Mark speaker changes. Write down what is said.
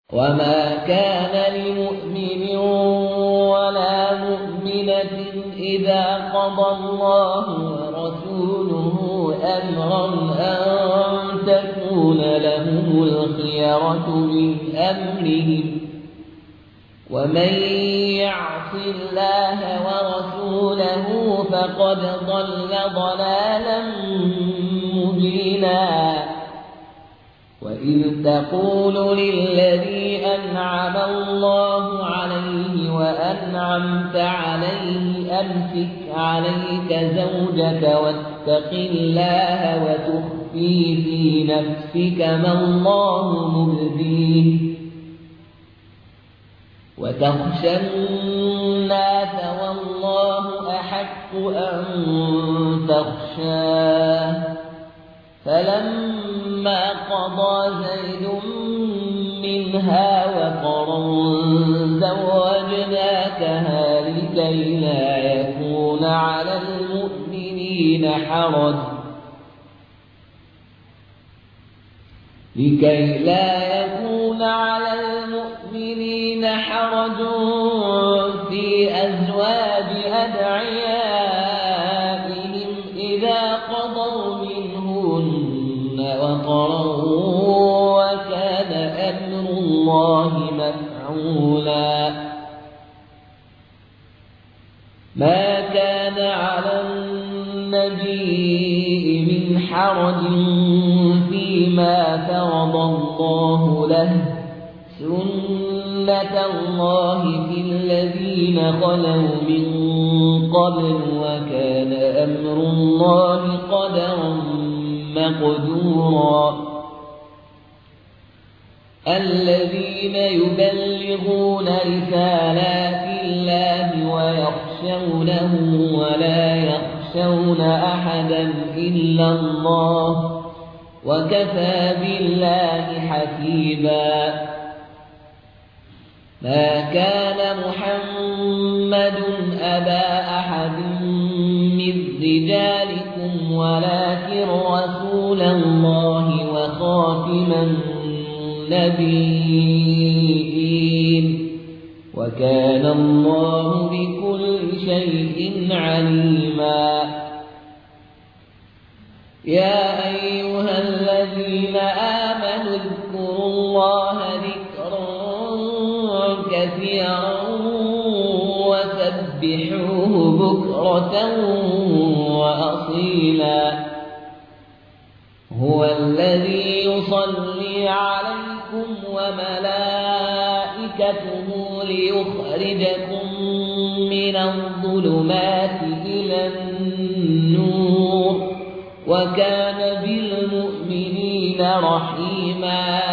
Speaker 1: وما كان لمؤمن ولا مؤمنة إذا قضى الله ورسوله أمرا أن تكون لهم الخيرة من أمرهم ومن يعص الله ورسوله فقد ضل ضلالا مبينا وإذ تقول للذي أنعم الله عليه وأنعمت عليه أمسك عليك زوجك واتق الله وتخفي في نفسك ما الله مبديه وتخشى الناس والله أحق أن تخشاه فلما قضى زيد منها وطرا زوجناكها لكي لا يكون على المؤمنين حرج في أزواج أدعيائهم إذا قضوا منهن وطرا وكان أمر الله مفعولا ما كان على النبي من حرج فيما فرض الله له سنة الله في الذين خلوا من قبل وكان أمر الله قدرا مقدورا الذين يبلغون رسالات الله ويخشونه ولا يخشون أحدا إلا الله وكفى بالله حسيبا ما كان محمد أبا أحد من رجالكم ولكن رسول الله وخاتم النبيين وكان الله بكل شيء عليما يا أيها الذين آمنوا اذكروا الله ذكرا كثيرا وسبحوه بكرة وأصيلا هو الذي يصلي عليكم وملائكته ليخرجكم من الظلمات إلى النور وكان بالمؤمنين رحيما